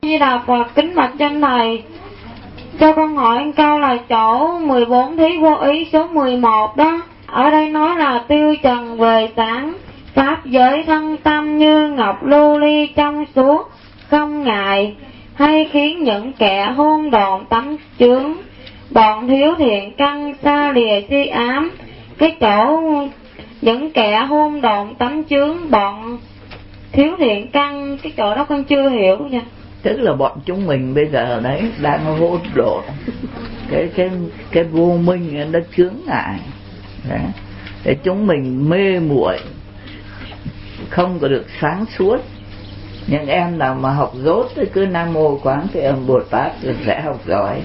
Di Đà Phật, kính bạch chân thầy, cho con hỏi câu là chỗ 14 thí vô ý số 11 đó. Ở đây nói là tiêu trần về sáng, pháp giới thân tâm như ngọc lưu ly trong suốt, không ngại hay khiến những kẻ hôn độn tánh chướng, bọn thiếu thiện căn xa lìa si ám. Cái chỗ những kẻ hôn độn tánh chướng, bọn thiếu thiện căn, cái chỗ đó con chưa hiểu nha. Tức là bọn chúng mình bây giờ đấy đang hỗn độn, cái vô minh nó chướng ngại đấy. Để chúng mình mê muội, không có được sáng suốt. Những em nào mà học dốt thì cứ Nam Mô Quán Thế Âm Bồ Tát thì sẽ học giỏi.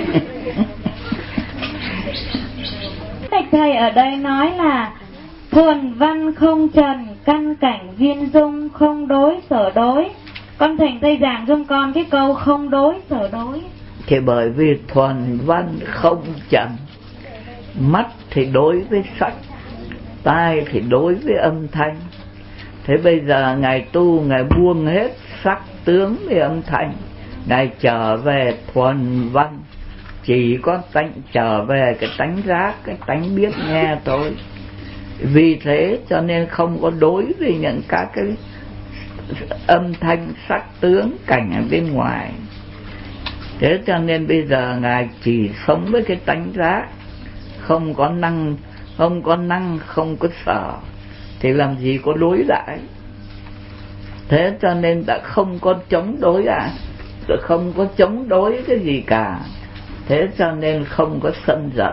Thầy ở đây nói là thuần văn không trần, căn cảnh viên dung, không đối sở đối. Con thỉnh thầy giảng giùm con cái câu không đối sở đối. Thì bởi vì thuần văn không trần, mắt thì đối với sắc, tai thì đối với âm thanh. Thế bây giờ Ngài tu, Ngài buông hết sắc tướng với âm thanh, Ngài trở về thuần văn, chỉ có tánh trở về cái tánh giác, cái tánh biết nghe thôi. Vì thế cho nên không có đối với những các cái âm thanh sắc tướng cảnh ở bên ngoài. Thế cho nên bây giờ Ngài chỉ sống với cái tánh giác, không có năng, không có sở, thì làm gì có đối đãi. Thế cho nên đã không có chống đối ạ, không có chống đối cái gì cả. Thế cho nên không có sân giận.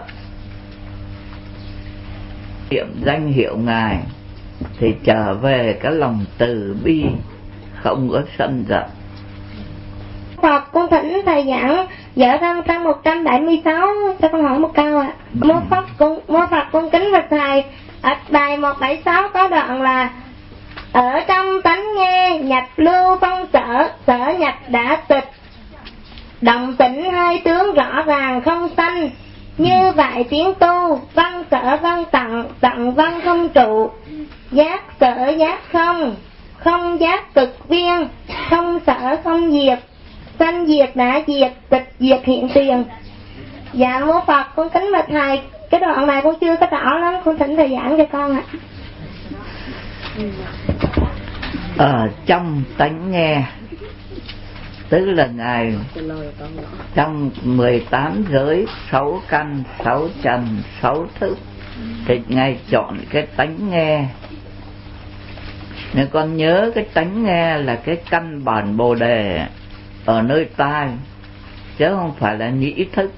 Niệm danh hiệu Ngài thì trở về cái lòng từ bi, không có sân giận. Phật, con thỉnh thầy giảng vợ thân trang 176 cho con hỏi một câu ạ. Mô Phật cung kính bạch thầy, ở bài 176 có đoạn là ở trong tánh nghe nhập lưu phong sở nhập đã tịch, động tĩnh hai tướng rõ ràng không sanh. Như vậy tiếng tu văn sở văn tặng văn không trụ, giác sở giác không giác cực viên, không sở không diệt, sanh diệt đã diệt, tịch diệt hiện tiền. Dạ mô Phật, con kính bạch thầy, cái đoạn này con chưa có rõ lắm, con thỉnh thầy giảng cho con ạ. Ở trong tánh nghe, tức là Ngài trong 18 giới, 6 căn, 6 trần, 6 thức, thì Ngài chọn cái tánh nghe. Nếu con nhớ cái tánh nghe là cái căn bản Bồ Đề ở nơi tai, chứ không phải là nhĩ thức.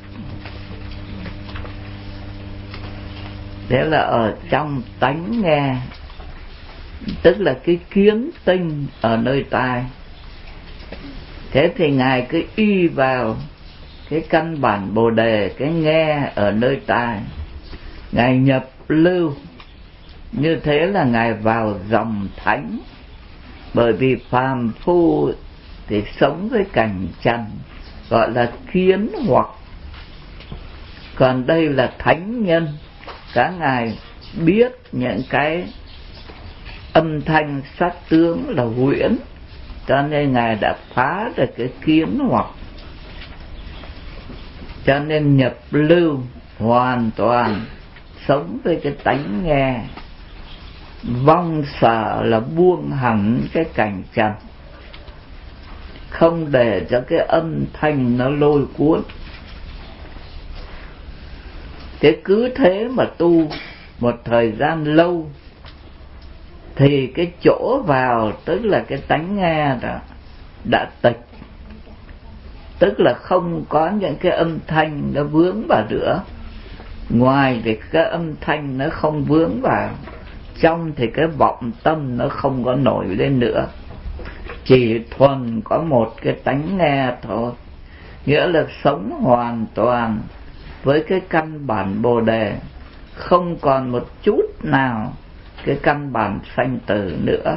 Thế là ở trong tánh nghe, tức là cái kiến tinh ở nơi tai. Thế thì Ngài cứ y vào cái căn bản Bồ Đề, cái nghe ở nơi tai, Ngài nhập lưu. Như thế là Ngài vào dòng thánh. Bởi vì phàm phu thì sống với cảnh trần, gọi là kiến hoặc. Còn đây là thánh nhân, các ngài biết những cái âm thanh sắc tướng là huyễn, cho nên Ngài đã phá được cái kiến hoặc. Cho nên nhập lưu hoàn toàn, sống với cái tánh nghe. Vong sở là buông hẳn cái cảnh trần, không để cho cái âm thanh nó lôi cuốn. Thế cứ thế mà tu một thời gian lâu thì cái chỗ vào, tức là cái tánh nghe đó đã tịch, tức là không có những cái âm thanh nó vướng vào nữa. Ngoài thì cái âm thanh nó không vướng vào, trong thì cái vọng tâm nó không có nổi lên nữa, chỉ thuần có một cái tánh nghe thôi. Nghĩa là sống hoàn toàn với cái căn bản Bồ Đề, không còn một chút nào cái căn bản sanh tử nữa.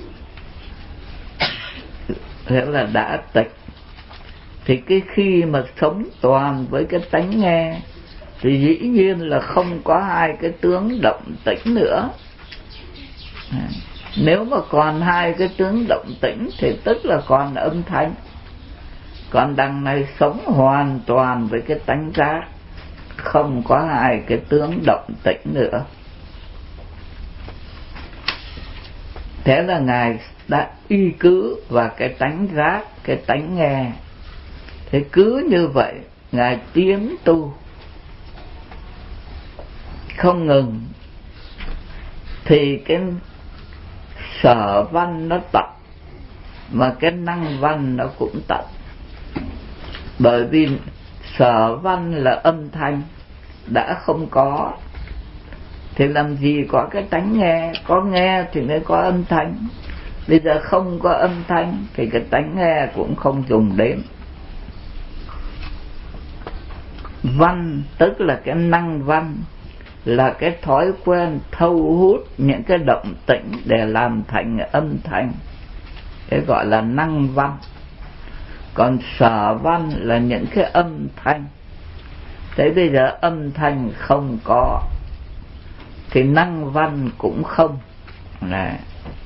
Thế là đã tịch. Thì cái khi mà sống toàn với cái tánh nghe thì dĩ nhiên là không có hai cái tướng động tĩnh nữa. Nếu mà còn hai cái tướng động tĩnh thì tức là còn âm thanh. Còn đằng này sống hoàn toàn với cái tánh giác, không có hai cái tướng động tĩnh nữa. Thế là Ngài đã y cứ vào cái tánh giác, cái tánh nghe. Thế cứ như vậy Ngài tiến tu không ngừng, thì cái sở văn nó tận, mà cái năng văn nó cũng tận. Bởi vì sở văn là âm thanh đã không có, thì làm gì có cái tánh nghe. Có nghe thì mới có âm thanh. Bây giờ không có âm thanh thì cái tánh nghe cũng không dùng đến. Văn tức là cái năng văn, là cái thói quen thâu hút những cái động tĩnh để làm thành âm thanh, cái gọi là năng văn. Còn sở văn là những cái âm thanh. Thế bây giờ âm thanh không có thì năng văn cũng không. Này.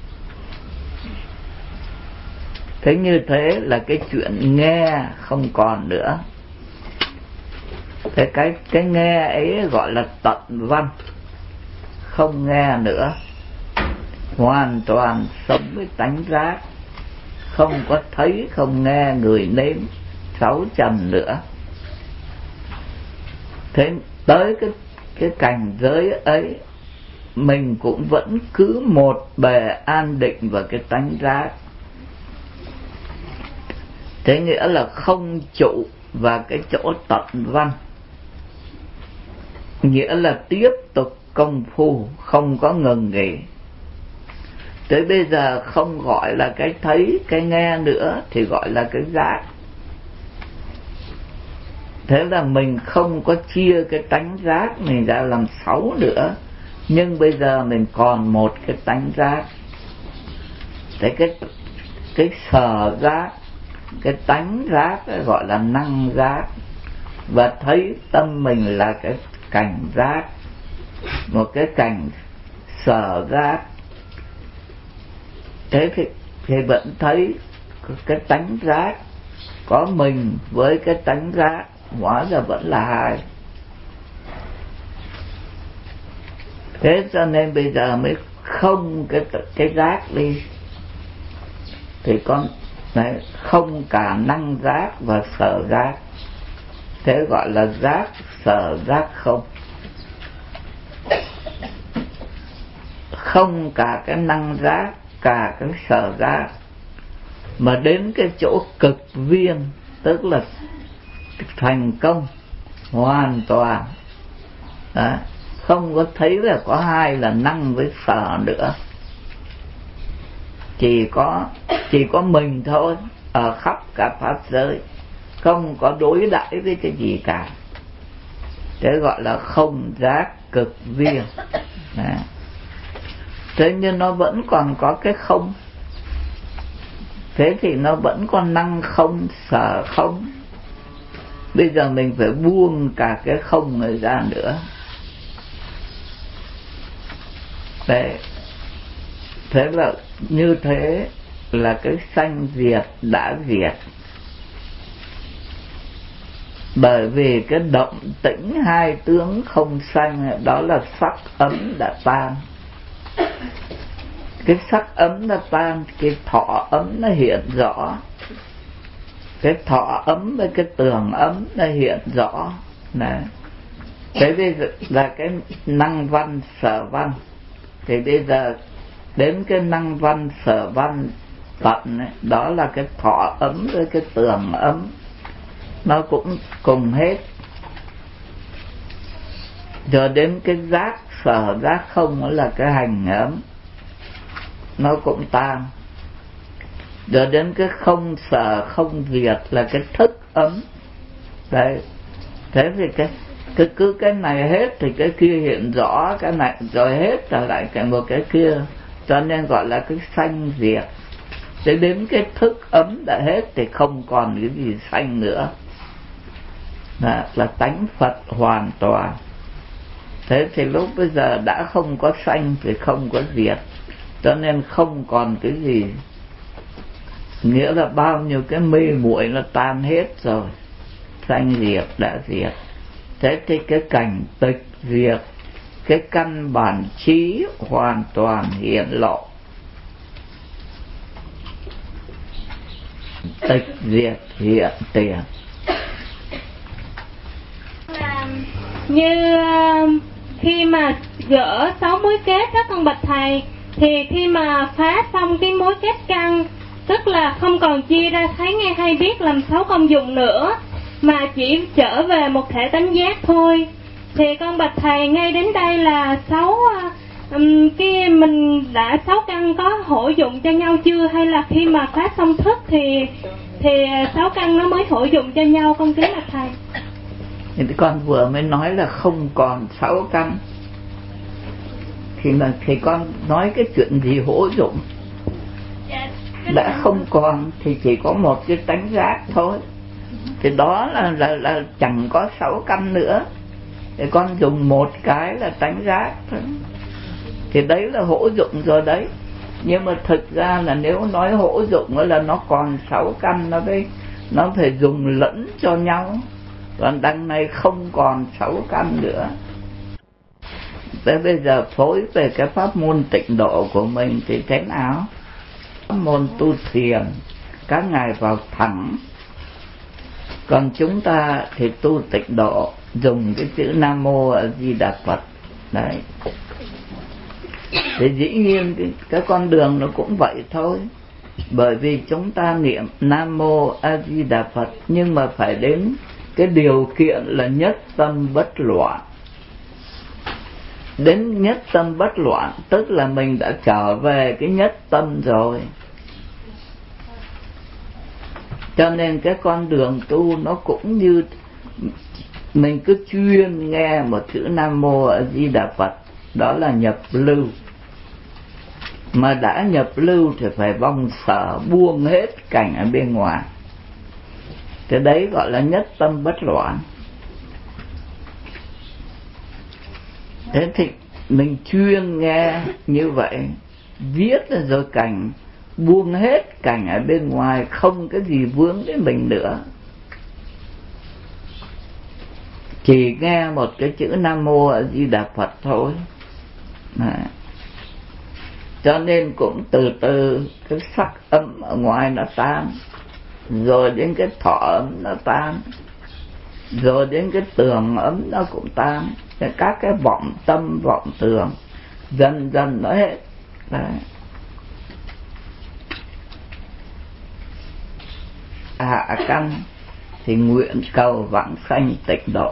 Thế như thế là cái chuyện nghe không còn nữa. Thế cái nghe ấy gọi là tận văn, không nghe nữa, hoàn toàn sống với tánh giác, không có thấy, không nghe, người nếm, sáu trần nữa. Thế tới cái cảnh giới ấy, mình cũng vẫn cứ một bề an định vào cái tánh giác. Thế nghĩa là không trụ vào cái chỗ tận văn, nghĩa là tiếp tục công phu, không có ngừng nghỉ. Tới bây giờ không gọi là cái thấy, cái nghe nữa, thì gọi là cái giác. Thế là mình không có chia cái tánh giác mình ra làm 6 nữa, nhưng bây giờ mình còn một cái tánh giác. Thế cái sở giác, cái tánh giác gọi là năng giác, và thấy tâm mình là cái cảnh giác, một cái cảnh sở giác. Thế thì vẫn thấy cái tánh giác, có mình với cái tánh giác, hóa ra vẫn là hai. Thế cho nên bây giờ mới không cái giác đi, thì con này không cả năng giác và sở giác. Thế gọi là giác sở giác không. Không cả cái năng giác, cả cái sở giác, mà đến cái chỗ cực viên, tức là thành công hoàn toàn. Đó. Không có thấy là có hai là năng với sở nữa, chỉ có mình thôi, ở khắp cả pháp giới, không có đối đãi với cái gì cả. Thế gọi là không giác cực viên. Đó. Thế nhưng nó vẫn còn có cái không. Thế thì nó vẫn còn năng không, sở không. Bây giờ mình phải buông cả cái không này ra nữa. Đấy. Thế là như thế là cái sanh diệt đã diệt. Bởi vì cái động tĩnh hai tướng không sanh, đó là sắc ấm đã tan. Cái sắc ấm nó tan, cái thọ ấm nó hiện rõ. Cái thọ ấm với cái tường ấm nó hiện rõ. Đấy. Thế bây giờ là cái năng văn sở văn. Thì bây giờ đến cái năng văn sở văn tận ấy, đó là cái thọ ấm với cái tường ấm, nó cũng cùng hết. Rồi đến cái giác sở giác không, đó là cái hành ấm, nó cũng tan. Rồi đến cái không sở không diệt là cái thức ấm. Đấy. Thế thì cứ cái này hết thì cái kia hiện rõ, cái này rồi hết trở lại cái một cái kia, cho nên gọi là cái sanh diệt. Thế đến cái thức ấm đã hết thì không còn cái gì sanh nữa. Đó, là tánh Phật hoàn toàn. Thế thì lúc bây giờ đã không có sanh thì không có diệt, cho nên không còn cái gì nghĩa là bao nhiêu cái mê muội nó tan hết rồi, sanh diệt đã diệt. Thế thì cái cảnh tịch diệt, cái căn bản trí hoàn toàn hiện lộ. Tịch diệt hiện tiền. Như khi mà gỡ 6 mối kết đó con bạch thầy, thì khi mà phá xong cái mối kết căn, tức là không còn chia ra thấy nghe hay biết làm 6 công dụng nữa, mà chỉ trở về một thể tánh giác thôi. Thì con bạch thầy ngay đến đây là 6 cái mình đã 6 căn có hữu dụng cho nhau chưa, hay là khi mà phá xong thức thì 6 căn nó mới hữu dụng cho nhau, con kính bạch thầy? Thì con vừa mới nói là không còn 6 căn, thì con nói cái chuyện gì hữu dụng? Đã không còn thì chỉ có một cái tánh giác thôi, thì đó là chẳng có 6 căn nữa. Thì con dùng một cái là tánh giác thôi, thì đấy là hữu dụng rồi đấy. Nhưng mà thực ra là nếu nói hữu dụng là nó còn 6 căn, nó phải dùng lẫn cho nhau. Còn đằng này không còn 6 căn nữa. Thế bây giờ phối về cái pháp môn tịnh độ của mình thì thế nào? Pháp môn tu thiền các ngài vào thẳng, còn chúng ta thì tu tịnh độ dùng cái chữ Nam Mô A Di Đà Phật. Đấy. Thì dĩ nhiên cái con đường nó cũng vậy thôi. Bởi vì chúng ta niệm Nam Mô A Di Đà Phật, nhưng mà phải đến cái điều kiện là nhất tâm bất loạn. Đến nhất tâm bất loạn tức là mình đã trở về cái nhất tâm rồi. Cho nên cái con đường tu nó cũng như mình cứ chuyên nghe một chữ Nam Mô A Di Đà Phật, đó là nhập lưu. Mà đã nhập lưu thì phải vong sở, buông hết cảnh ở bên ngoài. Cái đấy gọi là nhất tâm bất loạn. Thế thì mình chuyên nghe như vậy, viết rồi cảnh, buông hết cảnh ở bên ngoài, không cái gì vướng đến mình nữa. Chỉ nghe một cái chữ Nam Mô A Di Đà Phật thôi. Cho nên cũng từ từ cái sắc âm ở ngoài nó tan, rồi đến cái thọ ấm nó tan, rồi đến cái tường ấm nó cũng tan. Các cái vọng tâm vọng tường dần dần nó hết. Đấy. Hạ căn thì nguyện cầu vãng sanh tịnh độ.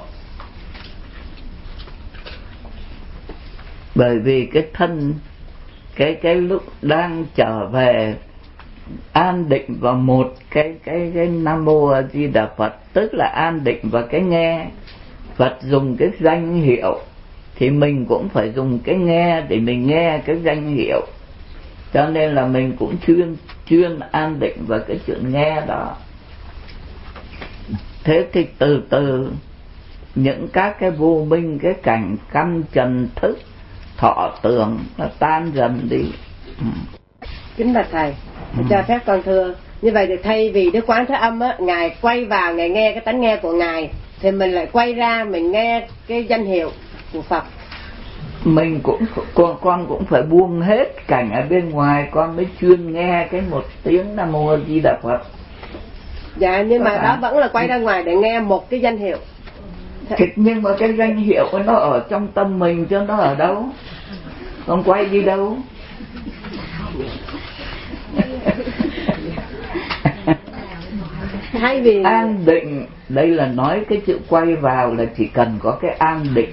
Bởi vì cái thân cái lúc đang trở về an định vào một cái Nam Mô A Di Đà Phật, tức là an định vào cái nghe. Phật dùng cái danh hiệu thì mình cũng phải dùng cái nghe để mình nghe cái danh hiệu. Cho nên là mình cũng chuyên an định vào cái chuyện nghe đó. Thế thì từ từ những các cái vô minh, cái cảnh căn trần thức thọ tưởng nó tan dần đi. Kính bạch thầy, cho phép con thưa như vậy thì thay vì Đức Quán Thế Âm á, ngài quay vào ngài nghe cái tánh nghe của ngài, thì mình lại quay ra mình nghe cái danh hiệu của Phật. Mình con cũng phải buông hết cảnh ở bên ngoài, con mới chuyên nghe cái một tiếng Nam Mô A Di Đà Phật. Dạ, nhưng mà đó vẫn là quay ra ngoài để nghe một cái danh hiệu. Nhưng mà cái danh hiệu nó ở trong tâm mình chứ nó ở đâu? Con quay đi đâu? Thay vì an định, đây là nói cái chữ quay vào là chỉ cần có cái an định.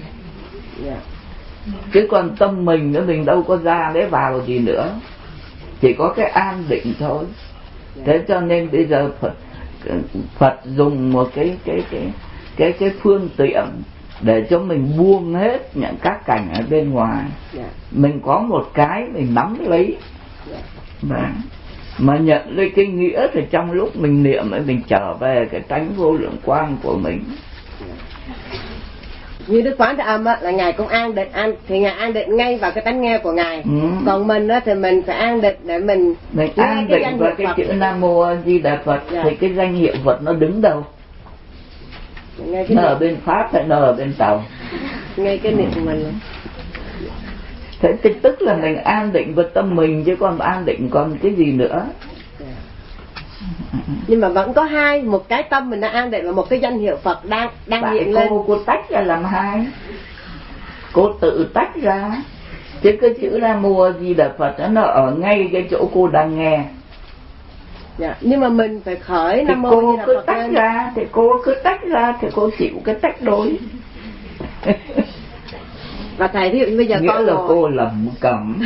Chứ còn tâm mình nữa, mình đâu có ra để vào gì nữa, chỉ có cái an định thôi. Thế cho nên bây giờ Phật dùng một cái phương tiện để cho mình buông hết những các cảnh ở bên ngoài. Mình có một cái mình nắm lấy. Mà nhận lấy cái nghĩa thì trong lúc mình niệm ấy, mình trở về cái tánh vô lượng quang của mình. Như Đức Quán Thế Âm á, là ngài cũng an định, thì ngài an định ngay vào cái tánh nghe của ngài. Còn mình á thì mình phải an định để mình an định vào cái chữ Nam Mô A Di Đà Phật. Thì cái danh hiệu Phật nó đứng đâu? Nó ở bên Pháp hay nó ở bên Tàu? Ngay cái niệm của mình. Thế thì tức là mình an định vào tâm mình, chứ còn an định còn cái gì nữa. Nhưng mà vẫn có hai, một cái tâm mình đã an định và một cái danh hiệu Phật đang hiện lên. Cô tách ra làm hai, cô tự tách ra, chứ cái chữ Nam Mô A Di Đà Phật nó ở ngay cái chỗ cô đang nghe. Dạ, nhưng mà mình phải khởi Nam Mô A Di Đà Phật lên. Thì cô cứ tách ra thì cô chịu cái tách đối. Và thầy ví dụ như bây giờ nghĩa con là ngồi, cô lẩm cẩm.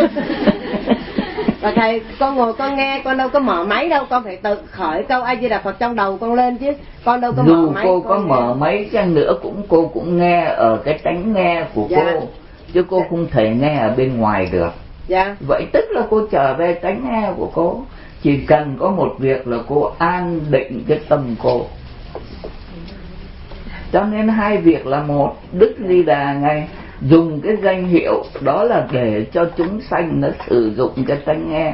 và thầy, con ngồi con nghe, con đâu có mở máy đâu, con phải tự khởi câu A Di Đà Phật trong đầu con lên chứ, con đâu có dù mở máy. Dù cô có mở máy chăng nữa cô cũng nghe ở cái tánh nghe của cô, chứ cô không thể nghe ở bên ngoài được. Vậy tức là cô trở về tánh nghe của cô. Chỉ cần có một việc là cô an định cái tâm cô. Cho nên hai việc là một. Đức Di Đà ngài dùng cái danh hiệu đó là để cho chúng sanh nó sử dụng cái tánh nghe.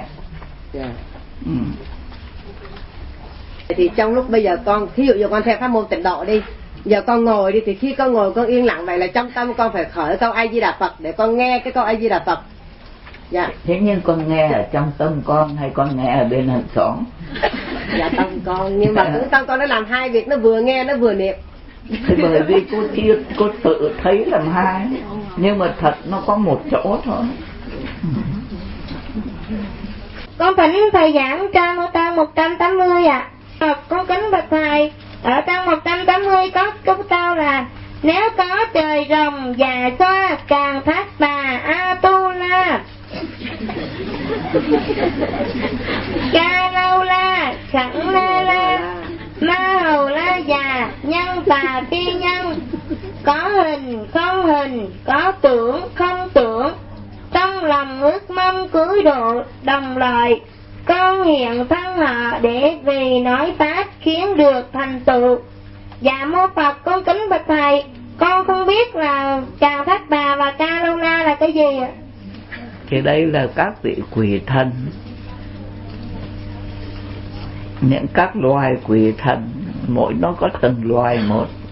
Thì trong lúc bây giờ con, thí dụ như con theo pháp môn Tịnh Độ đi, giờ con ngồi đi, thì khi con ngồi con yên lặng vậy là trong tâm con phải khởi câu A Di Đà Phật để con nghe cái câu A Di Đà Phật. Thế nhưng con nghe ở trong tâm con hay con nghe ở bên hàng xóm? Dạ tâm con, nhưng mà cũng tâm con nó làm hai việc, nó vừa nghe nó vừa niệm. Thì bởi vì cô tự thấy làm hai, nhưng mà thật nó có một chỗ thôi. Con thỉnh thầy giảng trang trang 180 ạ. Con kính bạch thầy, ở trang 180 có câu tao là: nếu có trời rồng già xoa càng thác bà a tu la, ca lâu la khẳng la la, ma hầu la già nhân tà phi nhân, có hình không hình, có tưởng không tưởng, trong lòng ước mong cứu độ đồng loại, con hiện thân họ để vì nói pháp khiến được thành tựu. Dạ mô Phật, con kính bạch thầy, con không biết là Càng Thác Bà và Ca Lâu La là cái gì ạ? Thì đây là các vị quỷ thần, những các loài quỷ thần, mỗi nó có từng loài một.